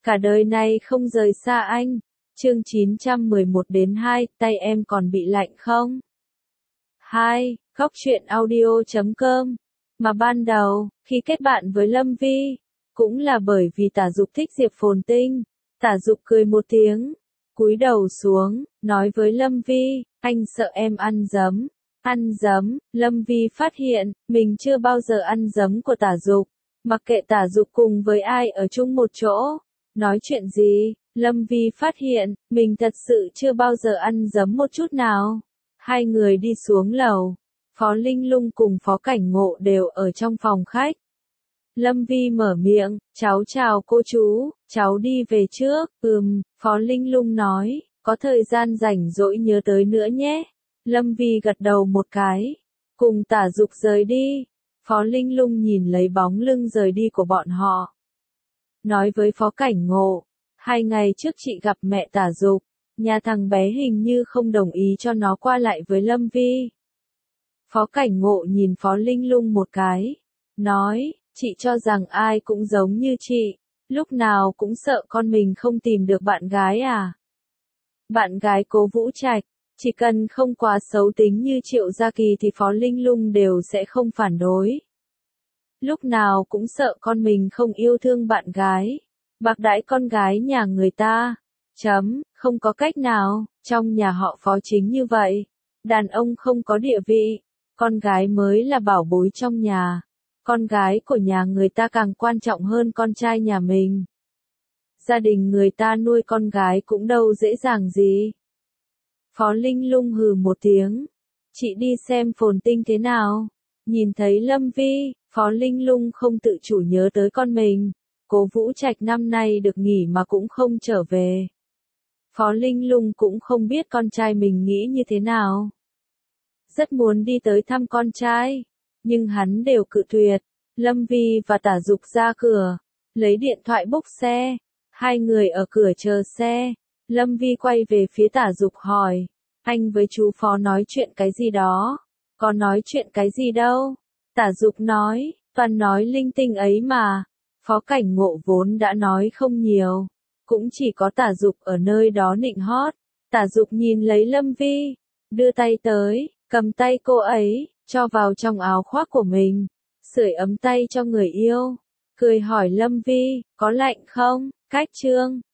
cả đời này không rời xa anh. Chương 911 đến 2, tay em còn bị lạnh không? 2. Góc truyện audio.com. Mà ban đầu, khi kết bạn với Lâm Vi, cũng là bởi vì Tả Dục thích Diệp Phồn Tinh. Tả Dục cười một tiếng, cúi đầu xuống, nói với Lâm Vi, anh sợ em ăn giấm. Ăn giấm. Lâm Vi phát hiện, mình chưa bao giờ ăn giấm của Tả Dục. Mặc kệ Tả Dục cùng với ai ở chung một chỗ, nói chuyện gì, Lâm Vi phát hiện, mình thật sự chưa bao giờ ăn giấm một chút nào. Hai người đi xuống lầu, Phó Linh Lung cùng Phó Cảnh Ngộ đều ở trong phòng khách. Lâm Vi mở miệng, cháu chào cô chú, cháu đi về trước. Phó Linh Lung nói, có thời gian rảnh rỗi nhớ tới nữa nhé. Lâm Vi gật đầu một cái, cùng Tả Dục rời đi. Phó Linh Lung nhìn lấy bóng lưng rời đi của bọn họ, nói với Phó Cảnh Ngộ, 2 ngày trước chị gặp mẹ Tả Dục, nhà thằng bé hình như không đồng ý cho nó qua lại với Lâm Vi. Phó Cảnh Ngộ nhìn Phó Linh Lung một cái, nói, chị cho rằng ai cũng giống như chị, lúc nào cũng sợ con mình không tìm được bạn gái à? Bạn gái Cố Vũ Trạch, chỉ cần không quá xấu tính như Triệu Gia Kỳ thì Phó Linh Lung đều sẽ không phản đối. Lúc nào cũng sợ con mình không yêu thương bạn gái, bạc đãi con gái nhà người ta. Không có cách nào, trong nhà họ Phó chính như vậy. Đàn ông không có địa vị, con gái mới là bảo bối trong nhà. Con gái của nhà người ta càng quan trọng hơn con trai nhà mình. Gia đình người ta nuôi con gái cũng đâu dễ dàng gì. Phó Linh Lung hừ một tiếng. Chị đi xem Phồn Tinh thế nào? Nhìn thấy Lâm Vi, Phó Linh Lung không tự chủ nhớ tới con mình. Cố Vũ Trạch năm nay được nghỉ mà cũng không trở về. Phó Linh Lung cũng không biết con trai mình nghĩ như thế nào. Rất muốn đi tới thăm con trai, nhưng hắn đều cự tuyệt. Lâm Vi và Tả Dục ra cửa, lấy điện thoại book xe. Hai người ở cửa chờ xe. Lâm Vi quay về phía Tả Dục hỏi, anh với chú Phó nói chuyện cái gì đó? Có nói chuyện cái gì đâu? Tả Dục nói, toàn nói linh tinh ấy mà. Phó Cảnh Ngộ vốn đã nói không nhiều, cũng chỉ có Tả Dục ở nơi đó nịnh hót. Tả Dục nhìn lấy Lâm Vi, đưa tay tới, cầm tay cô ấy, cho vào trong áo khoác của mình, sưởi ấm tay cho người yêu, cười hỏi Lâm Vi, có lạnh không? Cách chương